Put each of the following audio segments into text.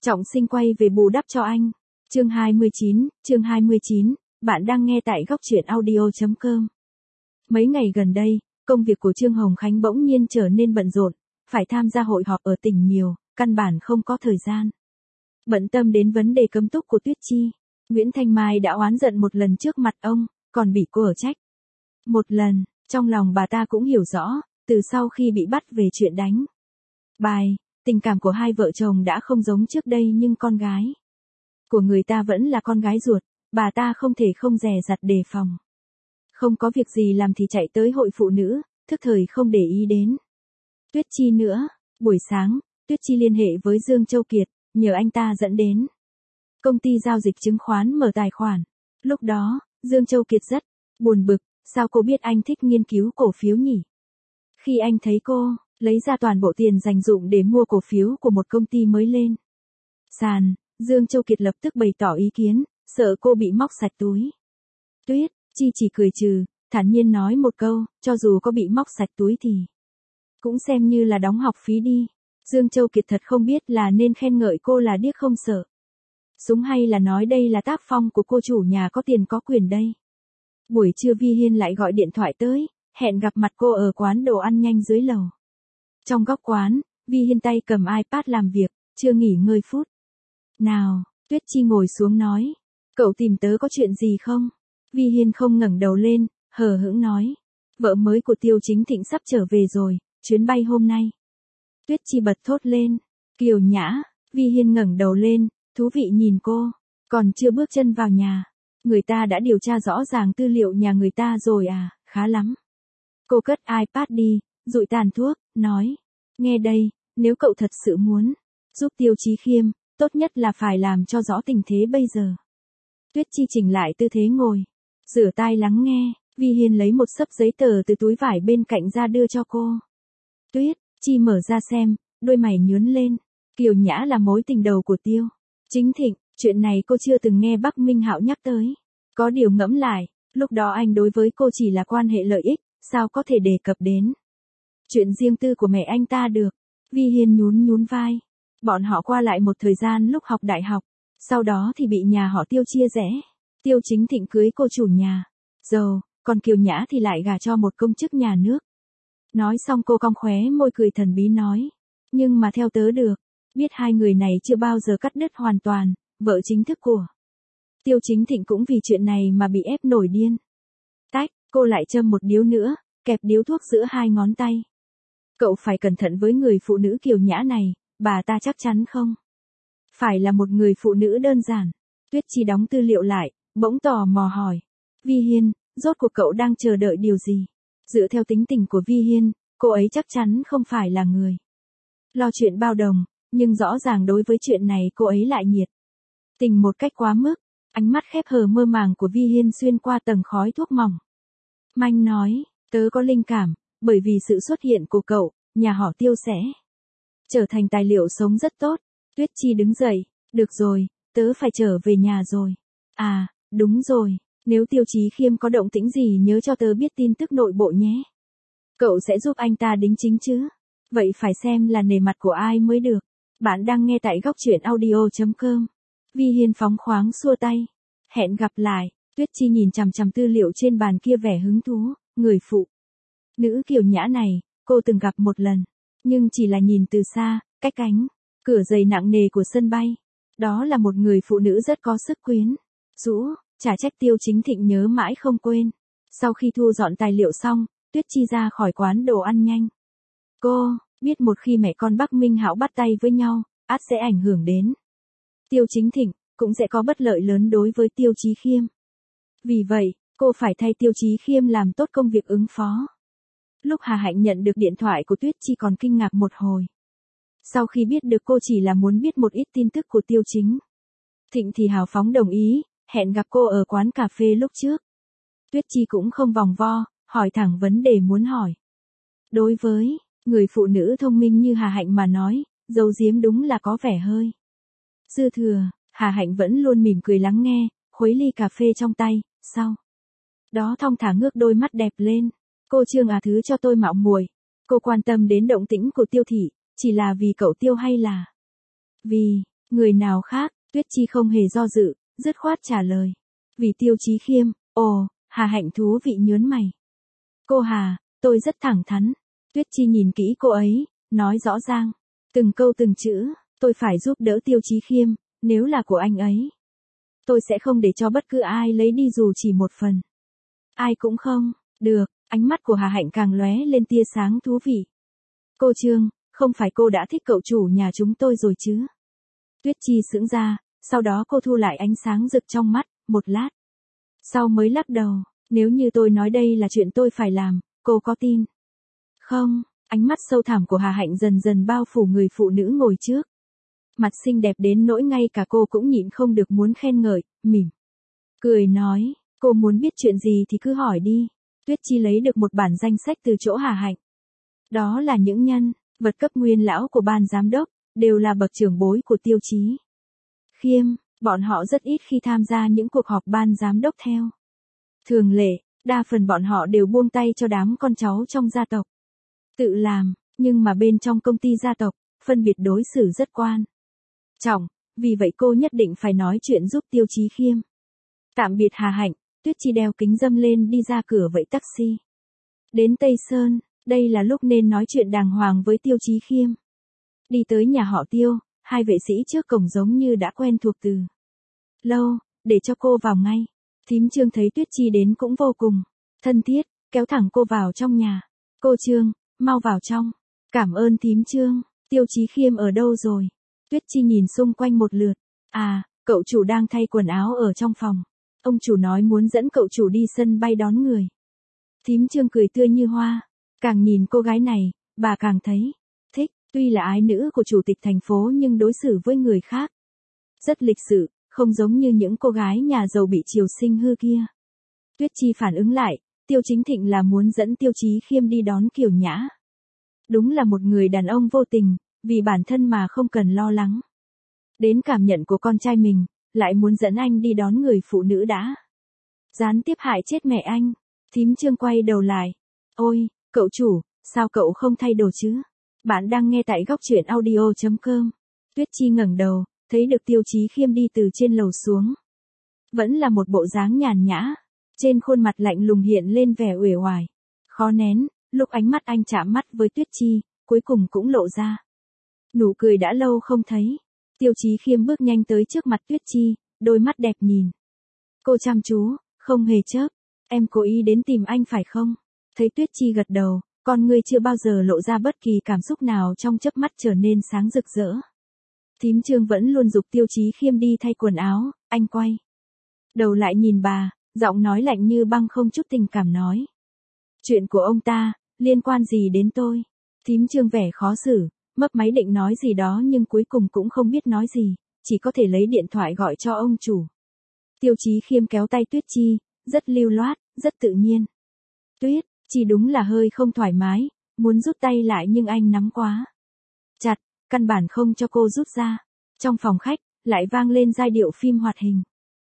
Trọng Sinh quay về bù đắp cho anh. Chương 29, bạn đang nghe tại góc truyện audio.com. Mấy ngày gần đây, công việc của Trương Hồng Khánh bỗng nhiên trở nên bận rộn, phải tham gia hội họp ở tỉnh nhiều, căn bản không có thời gian. Bận tâm đến vấn đề cấm túc của Tuyết Chi, Nguyễn Thanh Mai đã oán giận một lần trước mặt ông, còn bị cô ở trách. Một lần, trong lòng bà ta cũng hiểu rõ, từ sau khi bị bắt về chuyện đánh bài, tình cảm của hai vợ chồng đã không giống trước đây, nhưng con gái của người ta vẫn là con gái ruột, bà ta không thể không dè dặt đề phòng. Không có việc gì làm thì chạy tới hội phụ nữ, thức thời không để ý đến Tuyết Chi nữa. Buổi sáng, Tuyết Chi liên hệ với Dương Châu Kiệt, nhờ anh ta dẫn đến công ty giao dịch chứng khoán mở tài khoản. Lúc đó, Dương Châu Kiệt rất buồn bực, sao cô biết anh thích nghiên cứu cổ phiếu nhỉ? Khi anh thấy cô lấy ra toàn bộ tiền dành dụm để mua cổ phiếu của một công ty mới lên sàn, Dương Châu Kiệt lập tức bày tỏ ý kiến, sợ cô bị móc sạch túi. Tuyết Chi chỉ cười trừ, thản nhiên nói một câu, cho dù có bị móc sạch túi thì cũng xem như là đóng học phí đi. Dương Châu Kiệt thật không biết là nên khen ngợi cô là điếc không sợ súng hay là nói đây là tác phong của cô chủ nhà có tiền có quyền đây. Buổi trưa Vi Hiên lại gọi điện thoại tới, hẹn gặp mặt cô ở quán đồ ăn nhanh dưới lầu. Trong góc quán, Vi Hiên tay cầm iPad làm việc, chưa nghỉ ngơi phút nào, Tuyết Chi ngồi xuống nói, cậu tìm tớ có chuyện gì không? Vi Hiên không ngẩng đầu lên, hờ hững nói, vợ mới của Tiêu Chính Thịnh sắp trở về rồi, chuyến bay hôm nay. Tuyết Chi bật thốt lên, Kiều Nhã. Vi Hiên ngẩng đầu lên, thú vị nhìn cô, còn chưa bước chân vào nhà, người ta đã điều tra rõ ràng tư liệu nhà người ta rồi à, khá lắm. Cô cất iPad đi, dụi tàn thuốc, nói, nghe đây, nếu cậu thật sự muốn giúp Tiêu Chí Khiêm, tốt nhất là phải làm cho rõ tình thế bây giờ. Tuyết Chi chỉnh lại tư thế ngồi, rửa tai lắng nghe. Vi Hiên lấy một xấp giấy tờ từ túi vải bên cạnh ra đưa cho cô. Tuyết Chi mở ra xem, đôi mày nhướng lên. Kiều Nhã là mối tình đầu của Tiêu Chính Thịnh, chuyện này cô chưa từng nghe Bắc Minh Hạo nhắc tới. Có điều ngẫm lại, lúc đó anh đối với cô chỉ là quan hệ lợi ích, sao có thể đề cập đến chuyện riêng tư của mẹ anh ta được. Vi Hiên nhún vai. Bọn họ qua lại một thời gian lúc học đại học, sau đó thì bị nhà họ Tiêu chia rẽ. Tiêu Chính Thịnh cưới cô chủ nhà giàu, còn Kiều Nhã thì lại gả cho một công chức nhà nước. Nói xong cô cong khóe môi cười thần bí nói, nhưng mà theo tớ được biết hai người này chưa bao giờ cắt đứt hoàn toàn, vợ chính thức của Tiêu Chính Thịnh cũng vì chuyện này mà bị ép nổi điên. Tách, cô lại châm một điếu nữa, kẹp điếu thuốc giữa hai ngón tay. Cậu phải cẩn thận với người phụ nữ Kiều Nhã này, bà ta chắc chắn không phải là một người phụ nữ đơn giản. Tuyết Chi đóng tư liệu lại, bỗng tò mò hỏi, Vi Hiên, rốt cuộc cậu đang chờ đợi điều gì? Dựa theo tính tình của Vi Hiên, cô ấy chắc chắn không phải là người lo chuyện bao đồng, nhưng rõ ràng đối với chuyện này cô ấy lại nhiệt tình một cách quá mức. Ánh mắt khép hờ mơ màng của Vi Hiên xuyên qua tầng khói thuốc mỏng manh nói, tớ có linh cảm, bởi vì sự xuất hiện của cậu, nhà họ Tiêu sẽ trở thành tài liệu sống rất tốt. Tuyết Chi đứng dậy, được rồi, tớ phải trở về nhà rồi. À, đúng rồi, nếu Tiêu Chí Khiêm có động tĩnh gì nhớ cho tớ biết tin tức nội bộ nhé. Cậu sẽ giúp anh ta đính chính chứ? Vậy phải xem là nể mặt của ai mới được. Bạn đang nghe tại góc truyện audio.com. Vi Hiên phóng khoáng xua tay. Hẹn gặp lại. Tuyết Chi nhìn chằm chằm tư liệu trên bàn kia vẻ hứng thú. Người phụ nữ Kiều Nhã này, cô từng gặp một lần, nhưng chỉ là nhìn từ xa, cách cánh cửa dày nặng nề của sân bay. Đó là một người phụ nữ rất có sức quyến rũ, chả trách Tiêu Chính Thịnh nhớ mãi không quên. Sau khi thu dọn tài liệu xong, Tuyết Chi ra khỏi quán đồ ăn nhanh. Cô biết một khi mẹ con Bắc Minh Hạo bắt tay với nhau, ắt sẽ ảnh hưởng đến Tiêu Chính Thịnh, cũng sẽ có bất lợi lớn đối với Tiêu Chí Khiêm. Vì vậy, cô phải thay Tiêu Chí Khiêm làm tốt công việc ứng phó. Lúc Hà Hạnh nhận được điện thoại của Tuyết Chi còn kinh ngạc một hồi. Sau khi biết được cô chỉ là muốn biết một ít tin tức của Tiêu Chính Thịnh thì hào phóng đồng ý, hẹn gặp cô ở quán cà phê lúc trước. Tuyết Chi cũng không vòng vo, hỏi thẳng vấn đề muốn hỏi. Đối với người phụ nữ thông minh như Hà Hạnh mà nói, giấu giếm đúng là có vẻ hơi dư thừa. Hà Hạnh vẫn luôn mỉm cười lắng nghe, khuấy ly cà phê trong tay, sau đó thong thả ngước đôi mắt đẹp lên. Cô Trương à, thứ cho tôi mạo muội. Cô quan tâm đến động tĩnh của Tiêu thị, chỉ là vì cậu Tiêu hay là vì Người nào khác, Tuyết Chi không hề do dự, dứt khoát trả lời. Vì Tiêu Chí Khiêm. Ồ, Hà Hạnh thú vị nhớn mày. Cô Hà, tôi rất thẳng thắn. Tuyết Chi nhìn kỹ cô ấy, nói rõ ràng. Từng câu từng chữ, tôi phải giúp đỡ Tiêu Chí Khiêm, nếu là của anh ấy. Tôi sẽ không để cho bất cứ ai lấy đi dù chỉ một phần. Ai cũng không, được, ánh mắt của Hà Hạnh càng lóe lên tia sáng thú vị. Cô Trương, không phải cô đã thích cậu chủ nhà chúng tôi rồi chứ? Tuyết Chi sững ra, sau đó cô thu lại ánh sáng rực trong mắt, một lát. Sau mới lắc đầu, nếu như tôi nói đây là chuyện tôi phải làm, cô có tin? Không, ánh mắt sâu thẳm của Hà Hạnh dần dần bao phủ người phụ nữ ngồi trước. Mặt xinh đẹp đến nỗi ngay cả cô cũng nhịn không được muốn khen ngợi, mỉm. Cười nói, cô muốn biết chuyện gì thì cứ hỏi đi. Tuyết Chi lấy được một bản danh sách từ chỗ Hà Hạnh. Đó là những nhân vật cấp nguyên lão của ban giám đốc, đều là bậc trưởng bối của Tiêu Chí Khiêm, bọn họ rất ít khi tham gia những cuộc họp ban giám đốc theo thường lệ, đa phần bọn họ đều buông tay cho đám con cháu trong gia tộc. Tự làm, nhưng mà bên trong công ty gia tộc, phân biệt đối xử rất quan trọng, vì vậy cô nhất định phải nói chuyện giúp Tiêu Chí Khiêm. Tạm biệt Hà Hạnh, Tuyết Chi đeo kính râm lên đi ra cửa vậy taxi. Đến Tây Sơn, đây là lúc nên nói chuyện đàng hoàng với Tiêu Chí Khiêm. Đi tới nhà họ Tiêu, hai vệ sĩ trước cổng giống như đã quen thuộc từ lâu, để cho cô vào ngay. Thím Trương thấy Tuyết Chi đến cũng vô cùng thân thiết, kéo thẳng cô vào trong nhà. Cô Trương, mau vào trong. Cảm ơn thím Trương. Tiêu Chí Khiêm ở đâu rồi? Tuyết Chi nhìn xung quanh một lượt. À, cậu chủ đang thay quần áo ở trong phòng. Ông chủ nói muốn dẫn cậu chủ đi sân bay đón người. Thím Trương cười tươi như hoa. Càng nhìn cô gái này, bà càng thấy thích. Tuy là ái nữ của chủ tịch thành phố nhưng đối xử với người khác rất lịch sự, không giống như những cô gái nhà giàu bị triều sinh hư kia. Tuyết Chi phản ứng lại, Tiêu Chính Thịnh là muốn dẫn Tiêu Chí Khiêm đi đón Kiều Nhã. Đúng là một người đàn ông vô tình, vì bản thân mà không cần lo lắng đến cảm nhận của con trai mình, lại muốn dẫn anh đi đón người phụ nữ đã gián tiếp hại chết mẹ anh. Thím Trương quay đầu lại. Ôi, cậu chủ, sao cậu không thay đồ chứ? Bạn đang nghe tại góc truyện audio.com. Tuyết Chi ngẩng đầu, thấy được Tiêu Chí Khiêm đi từ trên lầu xuống. Vẫn là một bộ dáng nhàn nhã, trên khuôn mặt lạnh lùng hiện lên vẻ uể oải, khó nén, lúc ánh mắt anh chạm mắt với Tuyết Chi, cuối cùng cũng lộ ra nụ cười đã lâu không thấy. Tiêu Chí Khiêm bước nhanh tới trước mặt Tuyết Chi, đôi mắt đẹp nhìn cô chăm chú, không hề chớp. Em cố ý đến tìm anh phải không? Thấy Tuyết Chi gật đầu, con ngươi chưa bao giờ lộ ra bất kỳ cảm xúc nào trong chớp mắt trở nên sáng rực rỡ. Thím Trương vẫn luôn giục Tiêu Chí Khiêm đi thay quần áo, anh quay đầu lại nhìn bà, giọng nói lạnh như băng không chút tình cảm nói. Chuyện của ông ta, liên quan gì đến tôi? Thím Trương vẻ khó xử, mấp máy định nói gì đó nhưng cuối cùng cũng không biết nói gì, chỉ có thể lấy điện thoại gọi cho ông chủ. Tiêu Chí Khiêm kéo tay Tuyết Chi, rất lưu loát, rất tự nhiên. Tuyết Chi đúng là hơi không thoải mái, muốn rút tay lại nhưng anh nắm quá chặt, căn bản không cho cô rút ra. Trong phòng khách, lại vang lên giai điệu phim hoạt hình.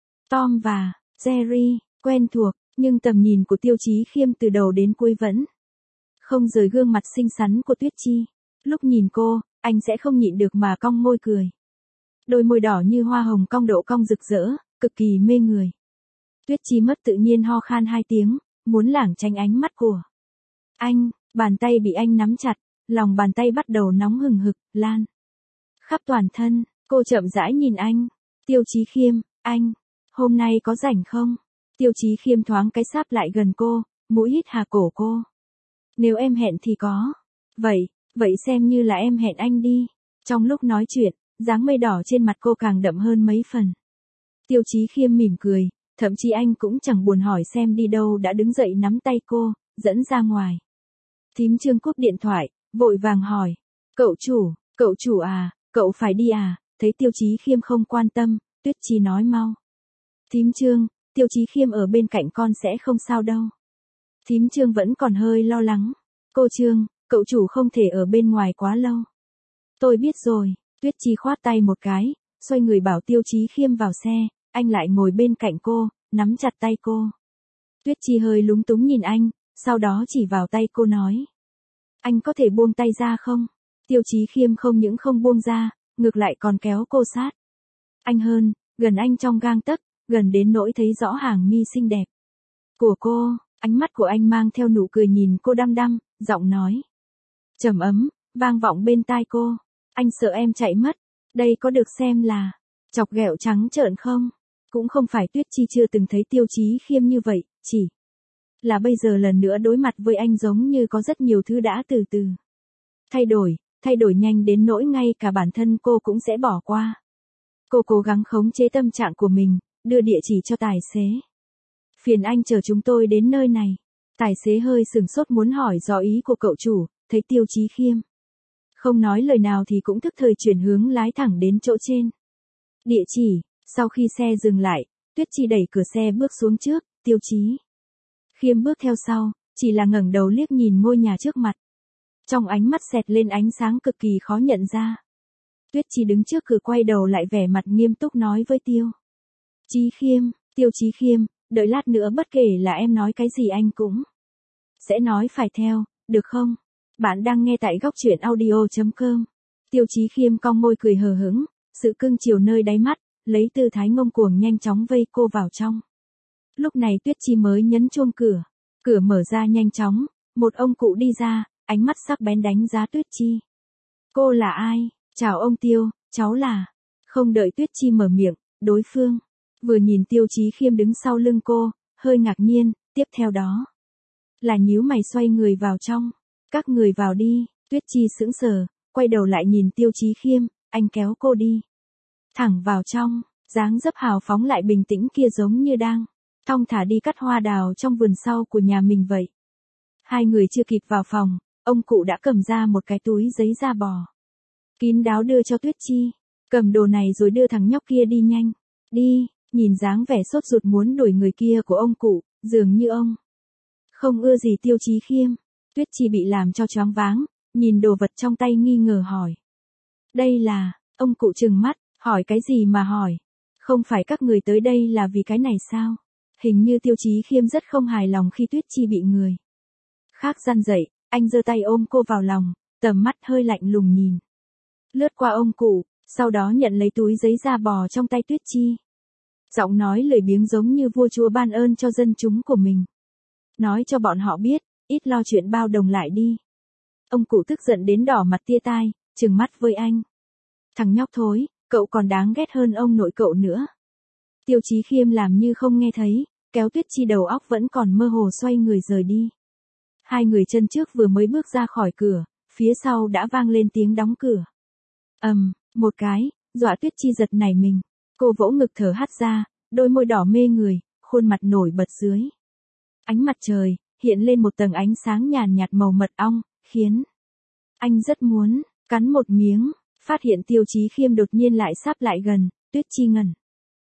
Tom và Jerry, quen thuộc, nhưng tầm nhìn của Tiêu Chí Khiêm từ đầu đến cuối vẫn không rời gương mặt xinh xắn của Tuyết Chi. Lúc nhìn cô, anh sẽ không nhịn được mà cong môi cười. Đôi môi đỏ như hoa hồng cong độ cong rực rỡ, cực kỳ mê người. Tuyết Chi mất tự nhiên ho khan 2 tiếng, muốn lảng tránh ánh mắt của anh, bàn tay bị anh nắm chặt, lòng bàn tay bắt đầu nóng hừng hực, lan khắp toàn thân. Cô chậm rãi nhìn anh. Tiêu Chí Khiêm, anh, hôm nay có rảnh không? Tiêu Chí Khiêm thoáng cái sáp lại gần cô, mũi hít hà cổ cô. Nếu em hẹn thì có. Vậy xem như là em hẹn anh đi. Trong lúc nói chuyện, dáng mây đỏ trên mặt cô càng đậm hơn mấy phần. Tiêu Chí Khiêm mỉm cười, thậm chí anh cũng chẳng buồn hỏi xem đi đâu đã đứng dậy nắm tay cô, dẫn ra ngoài. Thím Trương cúp điện thoại, vội vàng hỏi. Cậu chủ à, cậu phải đi à? Thấy Tiêu Chí Khiêm không quan tâm, Tuyết Chi nói mau. Thím Trương, Tiêu Chí Khiêm ở bên cạnh con sẽ không sao đâu. Thím Trương vẫn còn hơi lo lắng. Cô Trương, cậu chủ không thể ở bên ngoài quá lâu. Tôi biết rồi. Tuyết Chi khoát tay một cái, xoay người bảo Tiêu Chí Khiêm vào xe, anh lại ngồi bên cạnh cô, nắm chặt tay cô. Tuyết Chi hơi lúng túng nhìn anh, sau đó chỉ vào tay cô nói. Anh có thể buông tay ra không? Tiêu Chí Khiêm không những không buông ra, ngược lại còn kéo cô sát. Anh hơn, gần anh trong gang tấc, gần đến nỗi thấy rõ hàng mi xinh đẹp của cô, ánh mắt của anh mang theo nụ cười nhìn cô đăm đăm, giọng nói trầm ấm, vang vọng bên tai cô. Anh sợ em chạy mất, đây có được xem là chọc ghẹo trắng trợn không? Cũng không phải Tuyết Chi chưa từng thấy Tiêu Chí Khiêm như vậy, chỉ là bây giờ lần nữa đối mặt với anh giống như có rất nhiều thứ đã từ từ thay đổi nhanh đến nỗi ngay cả bản thân cô cũng sẽ bỏ qua. Cô cố gắng khống chế tâm trạng của mình, đưa địa chỉ cho tài xế. Phiền anh chở chúng tôi đến nơi này. Tài xế hơi sửng sốt muốn hỏi dò ý của cậu chủ, thấy Tiêu Chí Khiêm không nói lời nào thì cũng thức thời chuyển hướng lái thẳng đến chỗ trên. Địa chỉ, sau khi xe dừng lại, Tuyết Chi đẩy cửa xe bước xuống trước, Tiêu Chí Khiêm bước theo sau, chỉ là ngẩng đầu liếc nhìn ngôi nhà trước mặt. Trong ánh mắt xẹt lên ánh sáng cực kỳ khó nhận ra. Tuyết Chi đứng trước cửa quay đầu lại vẻ mặt nghiêm túc nói với Tiêu Chí Khiêm, đợi lát nữa bất kể là em nói cái gì anh cũng sẽ nói phải theo, được không? Bạn đang nghe tại góc truyện audio.com. Tiêu Chí Khiêm cong môi cười hờ hững, sự cưng chiều nơi đáy mắt, lấy tư thái ngông cuồng nhanh chóng vây cô vào trong. Lúc này Tuyết Chi mới nhấn chuông cửa. Cửa mở ra nhanh chóng, một ông cụ đi ra, ánh mắt sắc bén đánh giá Tuyết Chi. Cô là ai? Chào ông Tiêu, cháu là... Không đợi Tuyết Chi mở miệng, đối phương vừa nhìn Tiêu Chí Khiêm đứng sau lưng cô, hơi ngạc nhiên, tiếp theo đó là nhíu mày xoay người vào trong. Các người vào đi. Tuyết Chi sững sờ, quay đầu lại nhìn Tiêu Chí Khiêm, anh kéo cô đi thẳng vào trong, dáng dấp hào phóng lại bình tĩnh kia giống như đang thong thả đi cắt hoa đào trong vườn sau của nhà mình vậy. Hai người chưa kịp vào phòng, ông cụ đã cầm ra một cái túi giấy da bò kín đáo đưa cho Tuyết Chi. Cầm đồ này rồi đưa thằng nhóc kia đi nhanh. Đi. Nhìn dáng vẻ sốt ruột muốn đuổi người kia của ông cụ, dường như ông không ưa gì Tiêu Chí Khiêm. Tuyết Chi bị làm cho choáng váng, nhìn đồ vật trong tay nghi ngờ hỏi. Đây là... Ông cụ trừng mắt, hỏi cái gì mà hỏi? Không phải các người tới đây là vì cái này sao? Hình như Tiêu Chí Khiêm rất không hài lòng khi Tuyết Chi bị người khác răn dậy, anh giơ tay ôm cô vào lòng, tầm mắt hơi lạnh lùng nhìn lướt qua ông cụ, sau đó nhận lấy túi giấy da bò trong tay Tuyết Chi. Giọng nói lười biếng giống như vua chúa ban ơn cho dân chúng của mình. Nói cho bọn họ biết, ít lo chuyện bao đồng lại đi. Ông cụ tức giận đến đỏ mặt tia tai, trừng mắt với anh. Thằng nhóc thối, cậu còn đáng ghét hơn ông nội cậu nữa. Tiêu Chí Khiêm làm như không nghe thấy, kéo Tuyết Chi đầu óc vẫn còn mơ hồ xoay người rời đi. Hai người chân trước vừa mới bước ra khỏi cửa, phía sau đã vang lên tiếng đóng cửa. Một cái, dọa Tuyết Chi giật nảy mình. Cô vỗ ngực thở hắt ra, đôi môi đỏ mê người, khuôn mặt nổi bật dưới ánh mặt trời, hiện lên một tầng ánh sáng nhàn nhạt màu mật ong, khiến anh rất muốn cắn một miếng. Phát hiện Tiêu Chí Khiêm đột nhiên lại sáp lại gần, Tuyết Chi ngẩn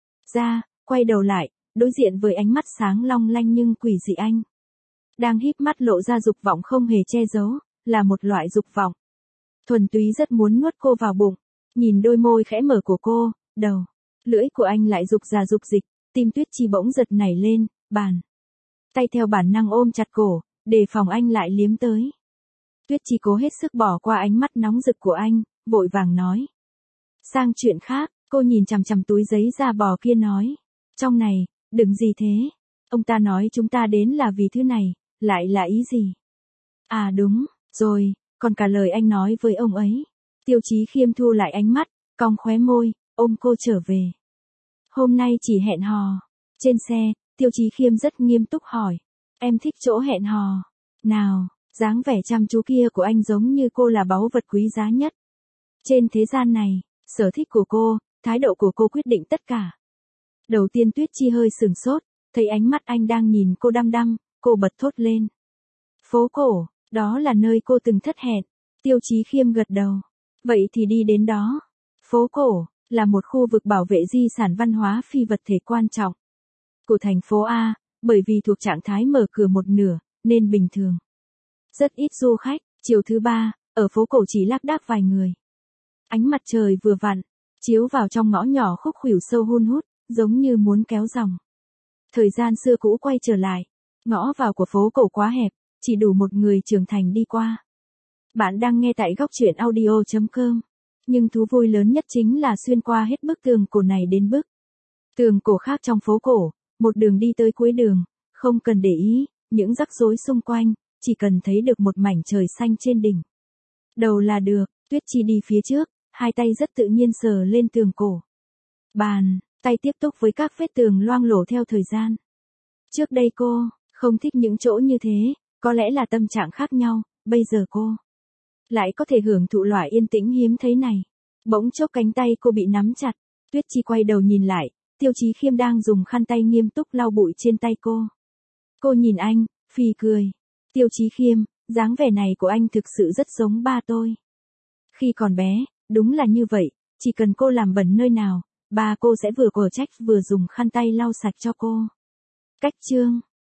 ra, quay đầu lại, đối diện với ánh mắt sáng long lanh nhưng quỷ dị anh. Đang híp mắt lộ ra dục vọng không hề che giấu, là một loại dục vọng thuần túy rất muốn nuốt cô vào bụng. Nhìn đôi môi khẽ mở của cô, đầu lưỡi của anh lại dục ra dục dịch, tim Tuyết Chi bỗng giật nảy lên, bàn tay theo bản năng ôm chặt cổ, đề phòng anh lại liếm tới. Tuyết Chi cố hết sức bỏ qua ánh mắt nóng rực của anh, vội vàng nói sang chuyện khác. Cô nhìn chằm chằm túi giấy da bò kia nói, trong này, đừng gì thế? Ông ta nói chúng ta đến là vì thứ này, lại là ý gì? À đúng, rồi, còn cả lời anh nói với ông ấy. Tiêu Chí Khiêm thu lại ánh mắt, cong khóe môi, ôm cô trở về. Hôm nay chỉ hẹn hò. Trên xe, Tiêu Chí Khiêm rất nghiêm túc hỏi, em thích chỗ hẹn hò nào? Dáng vẻ chăm chú kia của anh giống như cô là báu vật quý giá nhất trên thế gian này. Sở thích của cô, thái độ của cô quyết định tất cả. Đầu tiên Tuyết Chi hơi sửng sốt, thấy ánh mắt anh đang nhìn cô đăm đăm, cô bật thốt lên. Phố cổ, đó là nơi cô từng thất hẹn. Tiêu Chí Khiêm gật đầu. Vậy thì đi đến đó. Phố cổ là một khu vực bảo vệ di sản văn hóa phi vật thể quan trọng của thành phố A, bởi vì thuộc trạng thái mở cửa một nửa, nên bình thường rất ít du khách. Chiều thứ ba, ở phố cổ chỉ lác đác vài người. Ánh mặt trời vừa vặn chiếu vào trong ngõ nhỏ khúc khuỷu sâu hun hút, giống như muốn kéo dòng thời gian xưa cũ quay trở lại. Ngõ vào của phố cổ quá hẹp, chỉ đủ một người trưởng thành đi qua. Bạn đang nghe tại góc truyện audio.com. Nhưng thú vui lớn nhất chính là xuyên qua hết bức tường cổ này đến bức tường cổ khác trong phố cổ, một đường đi tới cuối đường, không cần để ý những rắc rối xung quanh, chỉ cần thấy được một mảnh trời xanh trên đỉnh đầu là được. Tuyết Chi đi phía trước, hai tay rất tự nhiên sờ lên tường cổ. Bàn tay tiếp tục với các vết tường loang lổ theo thời gian. Trước đây cô không thích những chỗ như thế, có lẽ là tâm trạng khác nhau, bây giờ cô lại có thể hưởng thụ loại yên tĩnh hiếm thấy này. Bỗng chốc cánh tay cô bị nắm chặt, Tuyết Chi quay đầu nhìn lại, Tiêu Chí Khiêm đang dùng khăn tay nghiêm túc lau bụi trên tay cô. Cô nhìn anh, phì cười. Tiêu Chí Khiêm, dáng vẻ này của anh thực sự rất giống ba tôi. Khi còn bé, đúng là như vậy, chỉ cần cô làm bẩn nơi nào, ba cô sẽ vừa quở trách vừa dùng khăn tay lau sạch cho cô. Cách chương